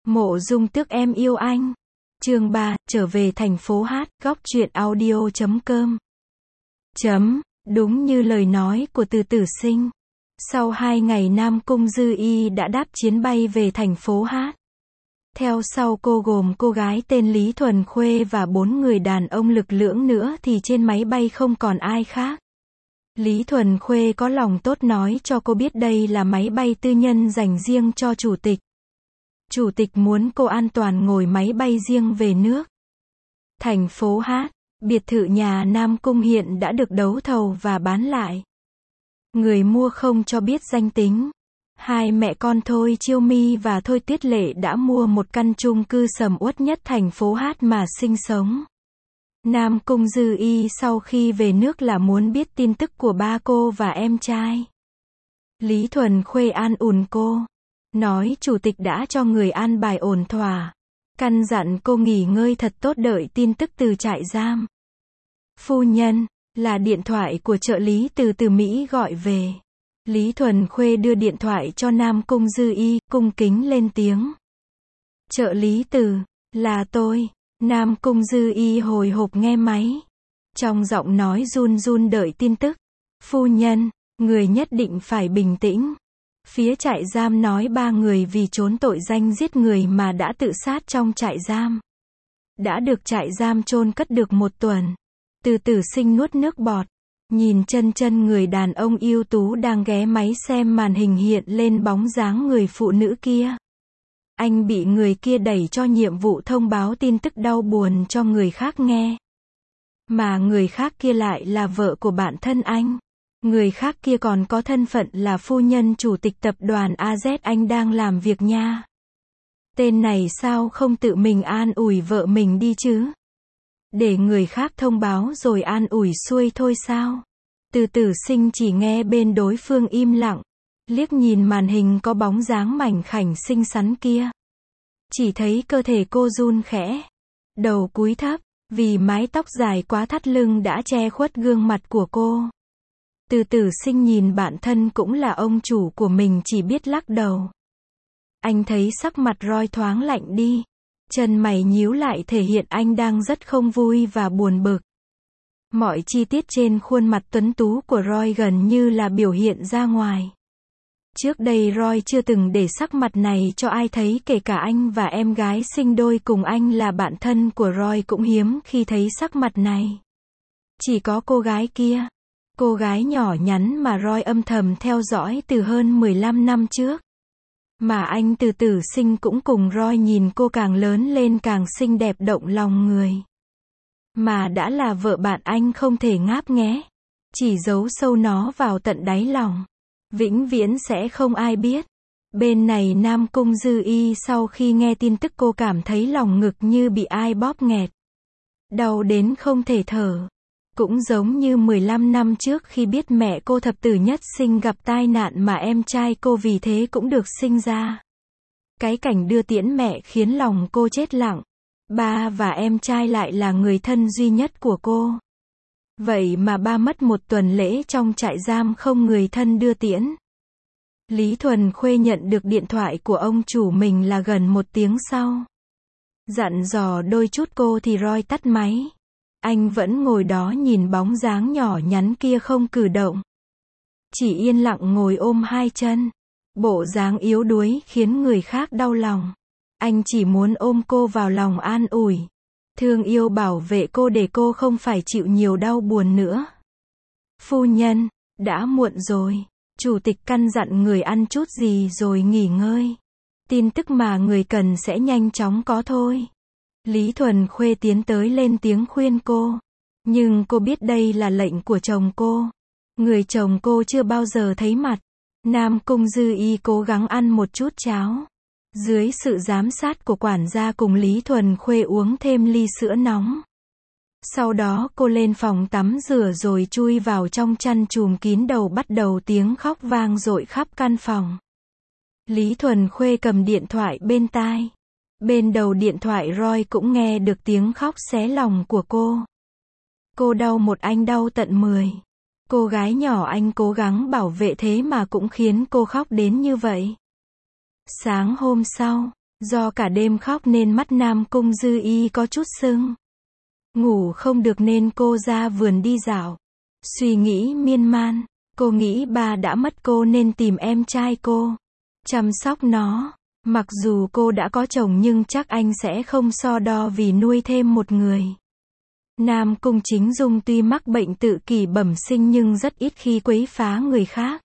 Mộ Dung Tước em yêu anh. Chương 3, trở về thành phố hát, góc truyện audio.com. Đúng như lời nói của Từ Tử Sinh. Sau 2 ngày Nam Cung Dư Y đã đáp chuyến bay về thành phố hát. Theo sau cô gồm cô gái tên Lý Thuần Khuê và 4 người đàn ông lực lưỡng nữa thì trên máy bay không còn ai khác. Lý Thuần Khuê có lòng tốt nói cho cô biết đây là máy bay tư nhân dành riêng cho chủ tịch. Chủ tịch muốn cô an toàn ngồi máy bay riêng về nước. Thành phố hát, biệt thự nhà Nam Cung hiện đã được đấu thầu và bán lại. Người mua không cho biết danh tính. Hai mẹ con Thôi Chiêu My và Thôi Tiết Lệ đã mua một căn chung cư sầm uất nhất thành phố hát mà sinh sống. Nam Cung Dư Y sau khi về nước là muốn biết tin tức của ba cô và em trai. Lý Thuần Khuê an ủi cô, nói chủ tịch đã cho người an bài ổn thỏa, căn dặn cô nghỉ ngơi thật tốt đợi tin tức từ trại giam. Phu nhân, là điện thoại của trợ lý từ Mỹ gọi về. Lý Thuần Khuê đưa điện thoại cho Nam Cung Dư Y, cung kính lên tiếng. Trợ lý Từ, là tôi. Nam Cung Dư Y hồi hộp nghe máy. Trong giọng nói run run đợi tin tức. Phu nhân, người nhất định phải bình tĩnh. Phía trại giam nói 3 người vì trốn tội danh giết người mà đã tự sát trong trại giam. Đã được trại giam chôn cất được 1 tuần. Từ Tử Sinh nuốt nước bọt. Nhìn chân người đàn ông ưu tú đang ghé máy xem màn hình hiện lên bóng dáng người phụ nữ kia. Anh bị người kia đẩy cho nhiệm vụ thông báo tin tức đau buồn cho người khác nghe. Mà người khác kia lại là vợ của bạn thân anh. Người khác kia còn có thân phận là phu nhân chủ tịch tập đoàn AZ anh đang làm việc nha. Tên này sao không tự mình an ủi vợ mình đi chứ? Để người khác thông báo rồi an ủi xuôi thôi sao? Từ Tử Sinh chỉ nghe bên đối phương im lặng, liếc nhìn màn hình có bóng dáng mảnh khảnh xinh xắn kia. Chỉ thấy cơ thể cô run khẽ, đầu cúi thấp, vì mái tóc dài quá thắt lưng đã che khuất gương mặt của cô. Từ Tử Sinh nhìn bạn thân cũng là ông chủ của mình chỉ biết lắc đầu. Anh thấy sắc mặt Roy thoáng lạnh đi. Chân mày nhíu lại thể hiện anh đang rất không vui và buồn bực. Mọi chi tiết trên khuôn mặt tuấn tú của Roy gần như là biểu hiện ra ngoài. Trước đây Roy chưa từng để sắc mặt này cho ai thấy, kể cả anh và em gái sinh đôi cùng anh là bạn thân của Roy cũng hiếm khi thấy sắc mặt này. Chỉ có cô gái kia, cô gái nhỏ nhắn mà Roy âm thầm theo dõi từ hơn 15 năm trước. Mà anh Từ Tử Sinh cũng cùng Roy nhìn cô càng lớn lên càng xinh đẹp động lòng người. Mà đã là vợ bạn anh không thể ngáp nghé. Chỉ giấu sâu nó vào tận đáy lòng. Vĩnh viễn sẽ không ai biết. Bên này Nam Cung Dư Y sau khi nghe tin tức cô cảm thấy lòng ngực như bị ai bóp nghẹt. Đau đến không thể thở. Cũng giống như 15 năm trước khi biết mẹ cô thập tử nhất sinh gặp tai nạn mà em trai cô vì thế cũng được sinh ra. Cái cảnh đưa tiễn mẹ khiến lòng cô chết lặng. Ba và em trai lại là người thân duy nhất của cô. Vậy mà ba mất 1 tuần lễ trong trại giam không người thân đưa tiễn. Lý Thuần Khuê nhận được điện thoại của ông chủ mình là gần 1 tiếng sau. Dặn dò đôi chút cô thì Roy tắt máy. Anh vẫn ngồi đó nhìn bóng dáng nhỏ nhắn kia không cử động. Chỉ yên lặng ngồi ôm 2 chân. Bộ dáng yếu đuối khiến người khác đau lòng. Anh chỉ muốn ôm cô vào lòng an ủi. Thương yêu bảo vệ cô để cô không phải chịu nhiều đau buồn nữa. Phu nhân, đã muộn rồi. Chủ tịch căn dặn người ăn chút gì rồi nghỉ ngơi. Tin tức mà người cần sẽ nhanh chóng có thôi. Lý Thuần Khuê tiến tới lên tiếng khuyên cô. Nhưng cô biết đây là lệnh của chồng cô. Người chồng cô chưa bao giờ thấy mặt. Nam Cung Dư Y cố gắng ăn một chút cháo. Dưới sự giám sát của quản gia cùng Lý Thuần Khuê uống thêm ly sữa nóng. Sau đó cô lên phòng tắm rửa rồi chui vào trong chăn chùm kín đầu bắt đầu tiếng khóc vang dội khắp căn phòng. Lý Thuần Khuê cầm điện thoại bên tai. Bên đầu điện thoại Roy cũng nghe được tiếng khóc xé lòng của cô. Cô đau một anh đau tận 10. Cô gái nhỏ anh cố gắng bảo vệ thế mà cũng khiến cô khóc đến như vậy. Sáng hôm sau, Do cả đêm khóc nên mắt Nam Cung Dư Y có chút sưng. Ngủ không được nên cô ra vườn đi dạo. Suy nghĩ miên man, cô nghĩ ba đã mất cô nên tìm em trai cô, chăm sóc nó. Mặc dù cô đã có chồng nhưng chắc anh sẽ không so đo vì nuôi thêm một người. Nam Cung Chính Dung tuy mắc bệnh tự kỷ bẩm sinh nhưng rất ít khi quấy phá người khác.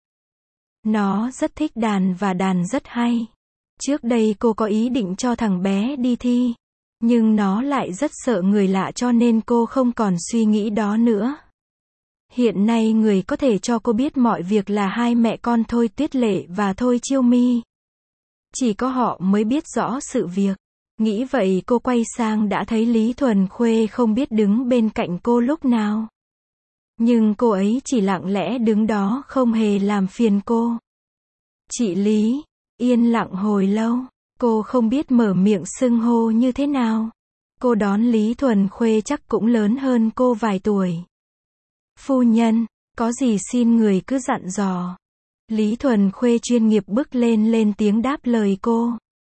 Nó rất thích đàn và đàn rất hay. Trước đây cô có ý định cho thằng bé đi thi, nhưng nó lại rất sợ người lạ cho nên cô không còn suy nghĩ đó nữa. Hiện nay người có thể cho cô biết mọi việc là hai mẹ con Thôi Tuyết Lệ và Thôi Chiêu My. Chỉ có họ mới biết rõ sự việc. Nghĩ vậy cô quay sang đã thấy Lý Thuần Khuê không biết đứng bên cạnh cô lúc nào. Nhưng cô ấy chỉ lặng lẽ đứng đó không hề làm phiền cô. Chị Lý, yên lặng hồi lâu, cô không biết mở miệng xưng hô như thế nào. Cô đón Lý Thuần Khuê chắc cũng lớn hơn cô vài tuổi. Phu nhân, có gì xin người cứ dặn dò. Lý Thuần Khuê chuyên nghiệp bước lên tiếng đáp lời cô.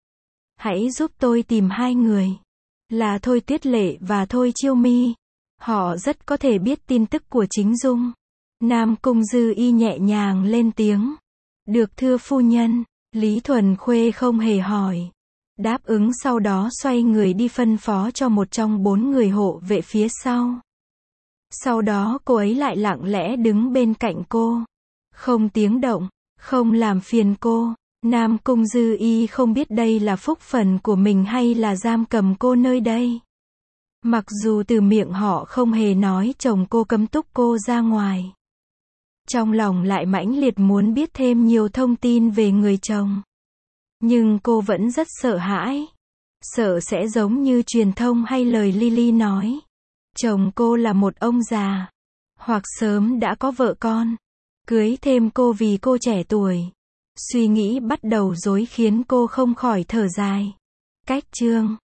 Hãy giúp tôi tìm hai người. Là Thôi Tuyết Lệ và Thôi Chiêu My. Họ rất có thể biết tin tức của Chính Dung. Nam Cung Dư Y nhẹ nhàng lên tiếng. Được thưa phu nhân. Lý Thuần Khuê không hề hỏi. Đáp ứng sau đó xoay người đi phân phó cho một trong 4 người hộ vệ phía sau. Sau đó cô ấy lại lặng lẽ đứng bên cạnh cô. Không tiếng động, không làm phiền cô. Nam Cung Dư Y không biết đây là phúc phần của mình hay là giam cầm cô nơi đây. Mặc dù từ miệng họ không hề nói chồng cô cấm túc cô ra ngoài. Trong lòng lại mãnh liệt muốn biết thêm nhiều thông tin về người chồng. Nhưng cô vẫn rất sợ hãi. Sợ sẽ giống như truyền thông hay lời Lily nói. Chồng cô là một ông già. Hoặc sớm đã có vợ con. Cưới thêm cô vì cô trẻ tuổi. Suy nghĩ bắt đầu rối khiến cô không khỏi thở dài. Cách chương